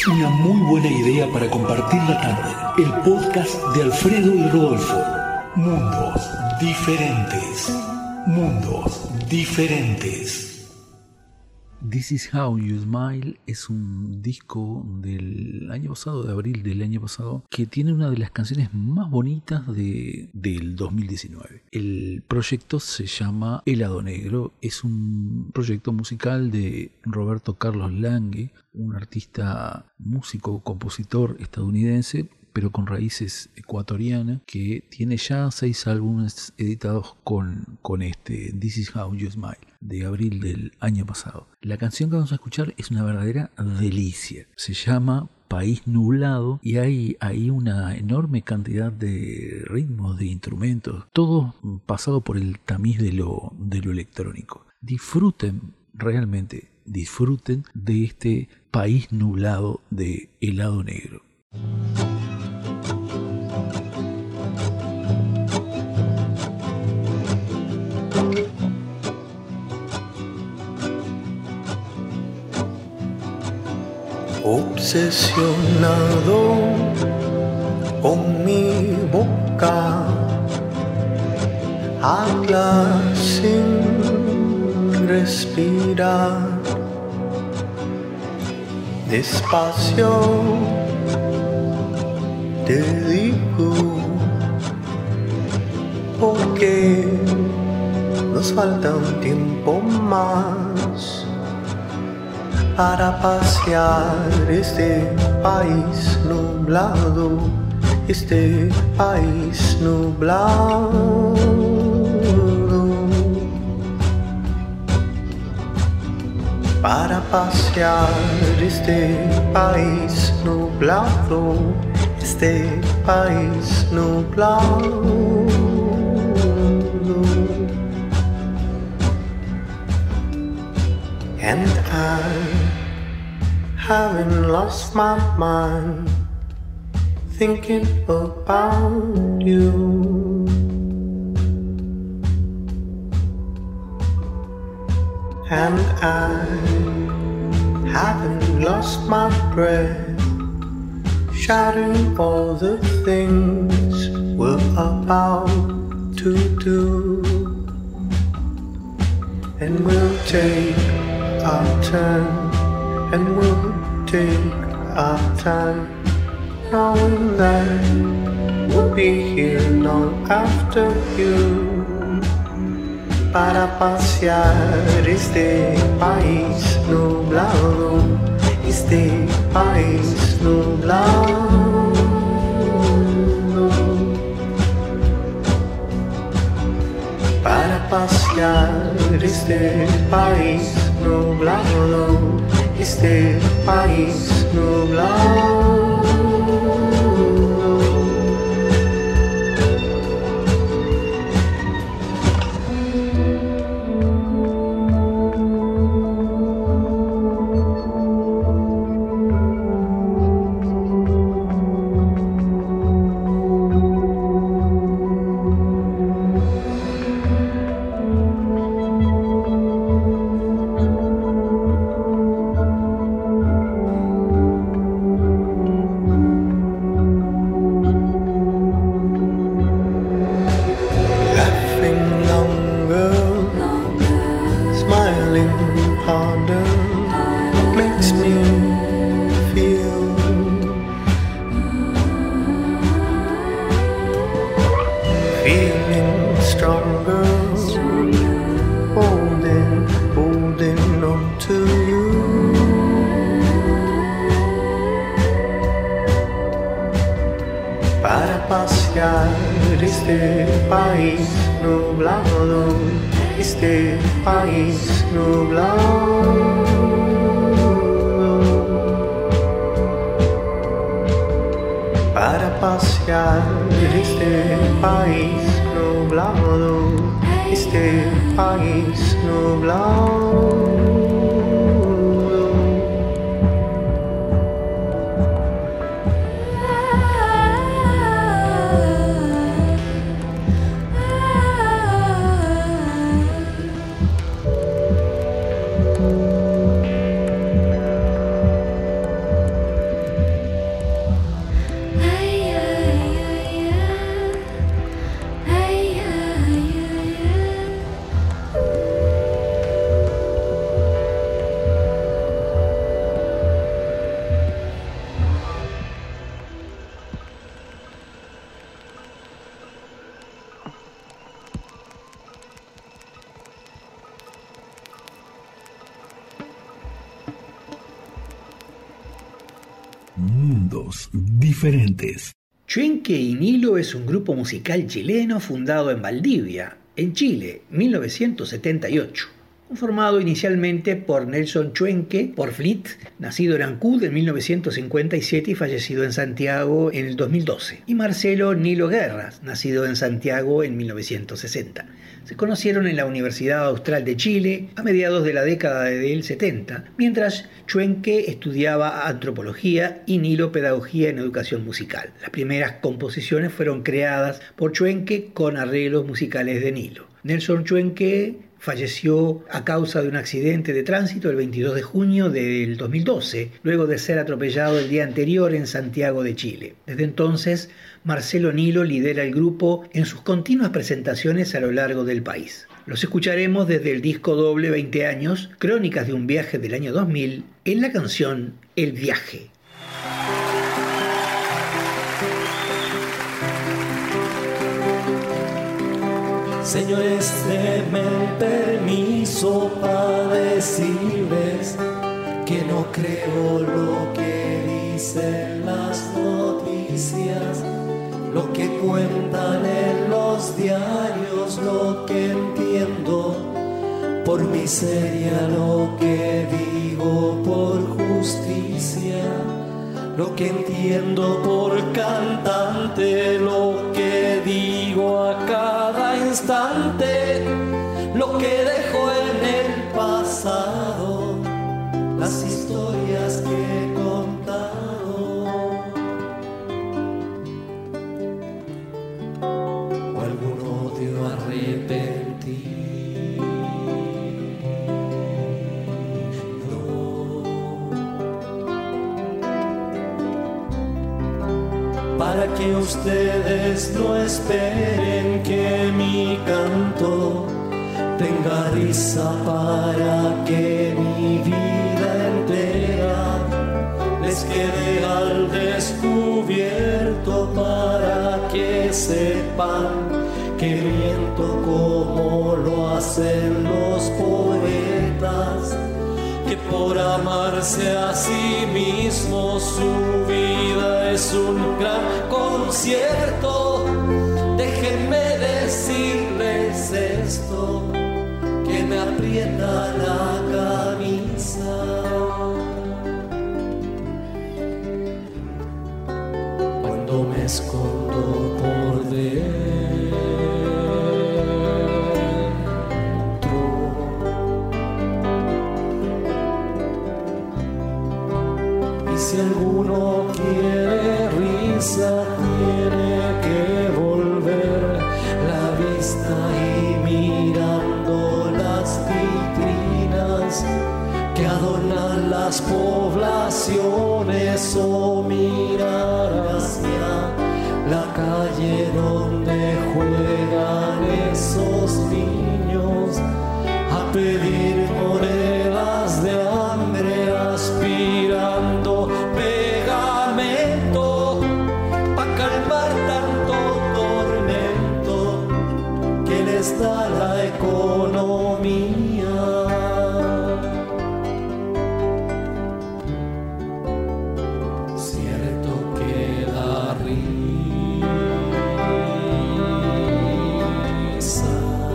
Una muy buena idea para compartir la tarde. El podcast de Alfredo y Rodolfo. Mundos diferentes. Mundos diferentes. This Is How You Smile es un disco del año pasado, de abril del año pasado, que tiene una de las canciones más bonitas del 2019. El proyecto se llama Helado Negro, es un proyecto musical de Roberto Carlos Lange, un artista, músico, compositor estadounidense, pero con raíces ecuatorianas, que tiene ya 6 álbumes editados con este This Is How You Smile, de abril del año pasado. La canción que vamos a escuchar es una verdadera delicia. Se llama País Nublado y hay ahí una enorme cantidad de ritmos, de instrumentos, todo pasado por el tamiz de lo electrónico. Disfruten, realmente disfruten de este País Nublado de Helado Negro. Obsesionado con mi boca, habla sin respirar, despacio te digo, porque nos falta un tiempo más para pasear este país nublado, este país nublado. Para pasear este país nublado, este país nublado. And I haven't lost my mind thinking about you. And I haven't lost my breath shouting all the things we're about to do. And we'll take our turn, and we'll take our time, knowing that we'll be here long after you. Para pasear este país nublado, este país nublado. Para pasear este país nublado, este país nublado. Este país nublado, este país nublado. Para pasear este país nublado, este país nublado. mundos diferentes. Chuenque y Nilo es un grupo musical chileno fundado en Valdivia, en Chile, 1978. Conformado inicialmente por Nelson Chuenque Porflit, nacido en Ancud en 1957 y fallecido en Santiago en el 2012, y Marcelo Nilo Guerras, nacido en Santiago en 1960. Se conocieron en la Universidad Austral de Chile a mediados de la década del 70, mientras Chuenque estudiaba antropología y Nilo pedagogía en educación musical. Las primeras composiciones fueron creadas por Chuenque con arreglos musicales de Nilo. Nelson Chuenque falleció a causa de un accidente de tránsito el 22 de junio del 2012, luego de ser atropellado el día anterior en Santiago de Chile. Desde entonces, Marcelo Nilo lidera el grupo en sus continuas presentaciones a lo largo del país. Los escucharemos desde el disco doble 20 años, Crónicas de un viaje del año 2000, en la canción El Viaje. Señores, denme el permiso para decirles que no creo lo que dicen las noticias, lo que cuentan en los diarios, lo que entiendo por miseria, lo que digo por justicia, lo que entiendo por cantante, lo que digo a cada instante, lo que dejo en el pasado, las historias que he contado, o algún odio arrepentido. Para que ustedes no esperen que mi canto tenga risa, para que mi vida entera les quede al descubierto, para que sepan que miento como lo hacen los poetas, que por amarse a sí mismo su vida es un gran concierto. Déjenme decirles esto, que me aprieta la camisa. Cuando me escondo por dentro, y si alguno quiere risa, tiene que volver la vista y mirando las vitrinas que adornan las poblaciones, o mirar hacia la calle donde juegan esos niños a pedir monedas de hambre, aspirando pegamento pa' calmar tanto tormento que les da la economía. Cierto que da risa,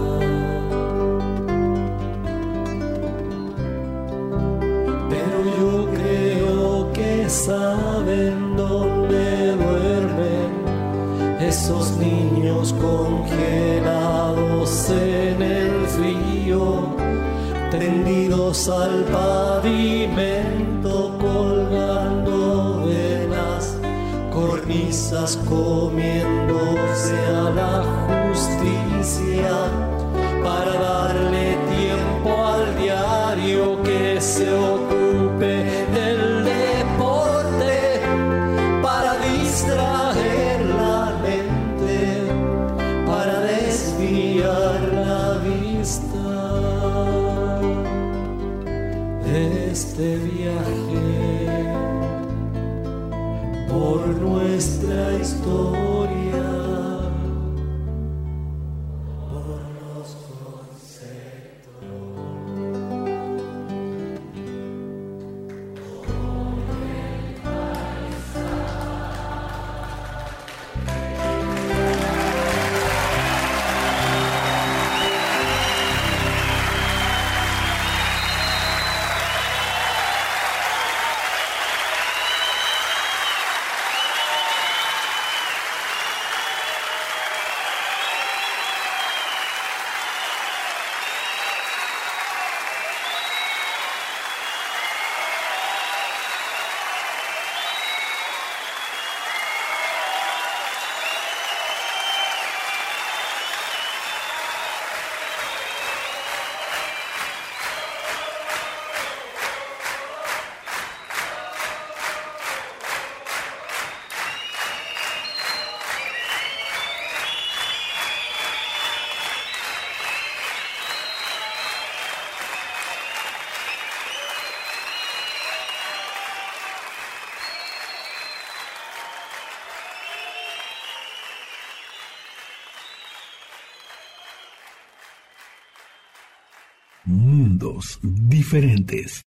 pero yo creo que saben dónde duermen esos niños congelados en el frío, tendidos al pavimento, colgando de las cornisas, comiéndose a la justicia, para darle tiempo al diario que se ocupe del deporte, para distraer la mente, para desviar la vista de este viaje por nuestra historia. Mundos diferentes.